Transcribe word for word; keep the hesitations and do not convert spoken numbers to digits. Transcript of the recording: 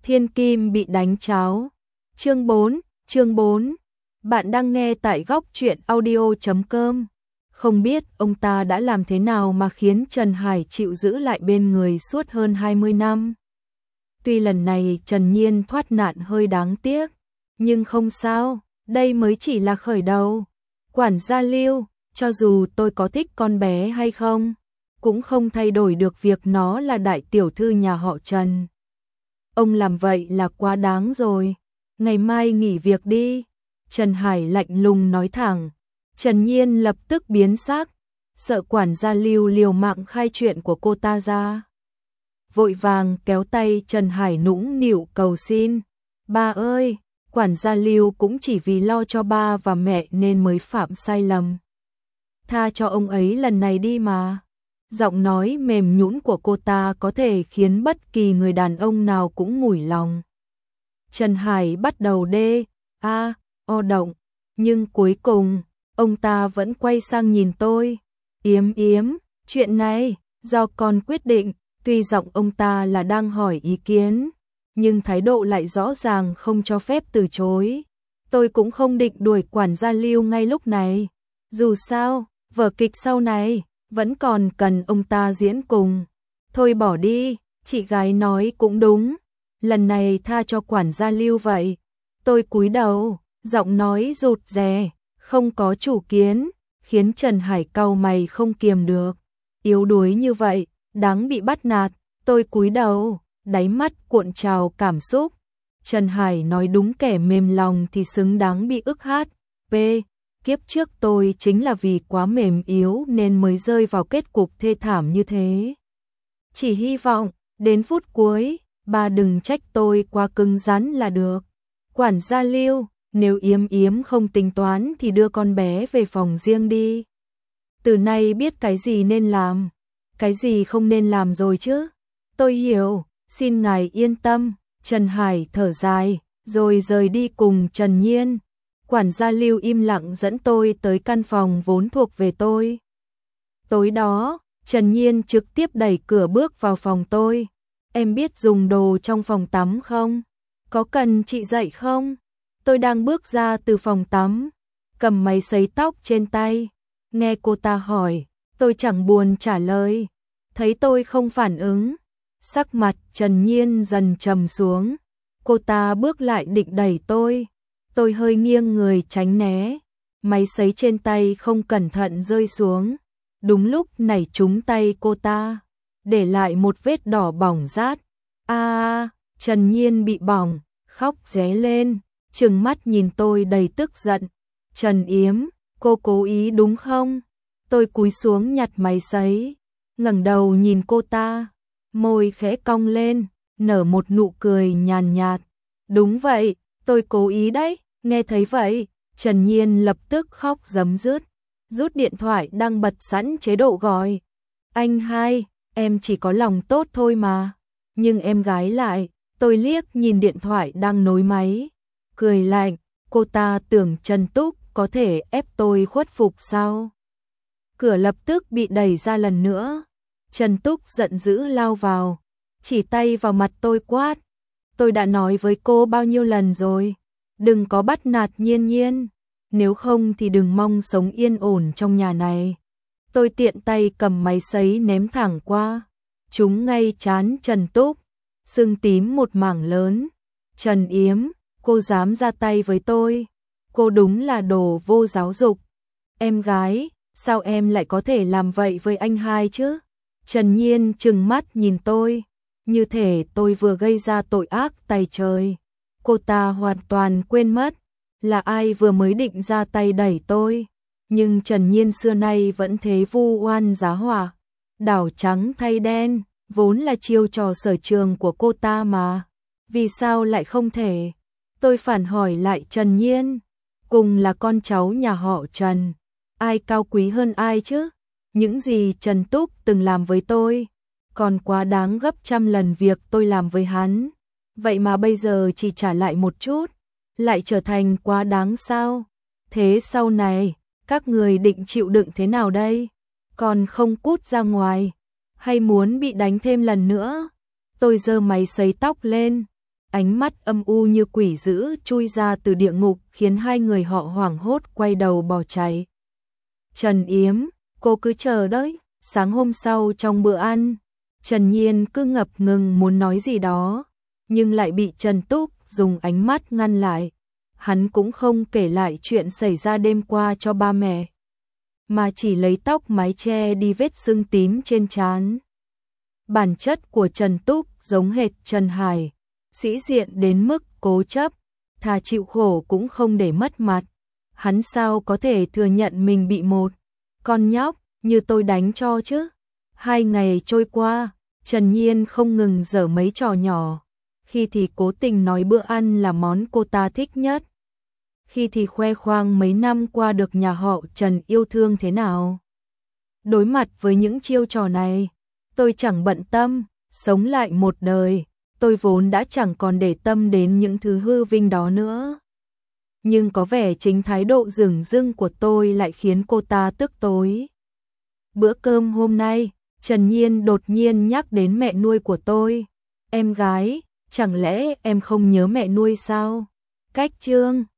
Thiên Kim bị đánh cháo. Chương bốn, chương bốn. Bạn đang nghe tại góc truyện audio chấm com. Không biết ông ta đã làm thế nào mà khiến Trần Hải chịu giữ lại bên người suốt hơn hai mươi năm. Tuy lần này Trần Nhiên thoát nạn hơi đáng tiếc, nhưng không sao, đây mới chỉ là khởi đầu. Quản gia Lưu, cho dù tôi có thích con bé hay không, cũng không thay đổi được việc nó là đại tiểu thư nhà họ Trần. Ông làm vậy là quá đáng rồi, ngày mai nghỉ việc đi. Trần Hải lạnh lùng nói thẳng. Trần Nhiên lập tức biến sắc, sợ quản gia Lưu liều mạng khai chuyện của cô ta ra. Vội vàng kéo tay Trần Hải nũng nịu cầu xin. Ba ơi, quản gia Lưu cũng chỉ vì lo cho ba và mẹ nên mới phạm sai lầm. Tha cho ông ấy lần này đi mà. Giọng nói mềm nhũn của cô ta có thể khiến bất kỳ người đàn ông nào cũng mủi lòng. Trần Hải bắt đầu đê, a, o động, nhưng cuối cùng, ông ta vẫn quay sang nhìn tôi. Yếm yếm, chuyện này, do con quyết định, tuy giọng ông ta là đang hỏi ý kiến, nhưng thái độ lại rõ ràng không cho phép từ chối. Tôi cũng không định đuổi quản gia Lưu ngay lúc này. Dù sao, vở kịch sau này vẫn còn cần ông ta diễn cùng. Thôi bỏ đi, chị gái nói cũng đúng. Lần này tha cho quản gia Lưu vậy. Tôi cúi đầu, giọng nói rụt rè, không có chủ kiến, khiến Trần Hải cau mày không kiềm được. Yếu đuối như vậy, đáng bị bắt nạt. Tôi cúi đầu, đáy mắt cuộn trào cảm xúc. Trần Hải nói đúng, kẻ mềm lòng thì xứng đáng bị ức hát. P. Kiếp trước tôi chính là vì quá mềm yếu nên mới rơi vào kết cục thê thảm như thế. Chỉ hy vọng, đến phút cuối, bà đừng trách tôi quá cứng rắn là được. Quản gia Lưu, nếu Yếm Yếm không tính toán thì đưa con bé về phòng riêng đi. Từ nay biết cái gì nên làm, cái gì không nên làm rồi chứ. Tôi hiểu, xin ngài yên tâm. Trần Hải thở dài, rồi rời đi cùng Trần Nhiên. Quản gia Lưu im lặng dẫn tôi tới căn phòng vốn thuộc về tôi. Tối đó, Trần Nhiên trực tiếp đẩy cửa bước vào phòng tôi. Em biết dùng đồ trong phòng tắm không? Có cần chị dạy không? Tôi đang bước ra từ phòng tắm, cầm máy sấy tóc trên tay. Nghe cô ta hỏi, tôi chẳng buồn trả lời. Thấy tôi không phản ứng, sắc mặt Trần Nhiên dần trầm xuống. Cô ta bước lại định đẩy tôi. Tôi hơi nghiêng người tránh né. Máy sấy trên tay không cẩn thận rơi xuống. Đúng lúc nảy trúng tay cô ta, để lại một vết đỏ bỏng rát. A, Trần Nhiên bị bỏng, khóc ré lên, trừng mắt nhìn tôi đầy tức giận. Trần Yếm, cô cố ý đúng không? Tôi cúi xuống nhặt máy sấy, ngẩng đầu nhìn cô ta, môi khẽ cong lên, nở một nụ cười nhàn nhạt. Đúng vậy, tôi cố ý đấy. Nghe thấy vậy, Trần Nhiên lập tức khóc rấm rứt, rút điện thoại đang bật sẵn chế độ gọi. Anh hai, em chỉ có lòng tốt thôi mà. Nhưng em gái lại, tôi liếc nhìn điện thoại đang nối máy, cười lạnh. Cô ta tưởng Trần Túc có thể ép tôi khuất phục sao? Cửa lập tức bị đẩy ra lần nữa. Trần Túc giận dữ lao vào, chỉ tay vào mặt tôi quát. Tôi đã nói với cô bao nhiêu lần rồi, đừng có bắt nạt Nhiên Nhiên, nếu không thì đừng mong sống yên ổn trong nhà này. Tôi tiện tay cầm máy sấy ném thẳng qua, trúng ngay trán Trần Túc, sưng tím một mảng lớn. Trần Yếm, cô dám ra tay với tôi, cô đúng là đồ vô giáo dục. Em gái, sao em lại có thể làm vậy với anh hai chứ? Trần Nhiên trừng mắt nhìn tôi, như thể tôi vừa gây ra tội ác tày trời. Cô ta hoàn toàn quên mất là ai vừa mới định ra tay đẩy tôi. Nhưng Trần Nhiên xưa nay vẫn thế vu oan giá họa, đảo trắng thay đen, vốn là chiêu trò sở trường của cô ta mà. Vì sao lại không thể? Tôi phản hỏi lại Trần Nhiên, cùng là con cháu nhà họ Trần, ai cao quý hơn ai chứ? Những gì Trần Túc từng làm với tôi, còn quá đáng gấp trăm lần việc tôi làm với hắn. Vậy mà bây giờ chỉ trả lại một chút, lại trở thành quá đáng sao? Thế sau này, các người định chịu đựng thế nào đây? Còn không cút ra ngoài, hay muốn bị đánh thêm lần nữa? Tôi giơ máy sấy tóc lên, ánh mắt âm u như quỷ dữ chui ra từ địa ngục khiến hai người họ hoảng hốt quay đầu bỏ chạy. Trần Yếm, cô cứ chờ đấy. Sáng hôm sau trong bữa ăn, Trần Nhiên cứ ngập ngừng muốn nói gì đó, nhưng lại bị Trần Túc dùng ánh mắt ngăn lại. Hắn cũng không kể lại chuyện xảy ra đêm qua cho ba mẹ, mà chỉ lấy tóc mái che đi vết sưng tím trên trán. Bản chất của Trần Túc giống hệt Trần Hải, sĩ diện đến mức cố chấp, thà chịu khổ cũng không để mất mặt. Hắn sao có thể thừa nhận mình bị một con nhóc như tôi đánh cho chứ? Hai ngày trôi qua, Trần Nhiên không ngừng giở mấy trò nhỏ, khi thì cố tình nói bữa ăn là món cô ta thích nhất, khi thì khoe khoang mấy năm qua được nhà họ Trần yêu thương thế nào. Đối mặt với những chiêu trò này, tôi chẳng bận tâm, sống lại một đời, tôi vốn đã chẳng còn để tâm đến những thứ hư vinh đó nữa. Nhưng có vẻ chính thái độ dửng dưng của tôi lại khiến cô ta tức tối. Bữa cơm hôm nay, Trần Nhiên đột nhiên nhắc đến mẹ nuôi của tôi. Em gái, chẳng lẽ em không nhớ mẹ nuôi sao? Cách chương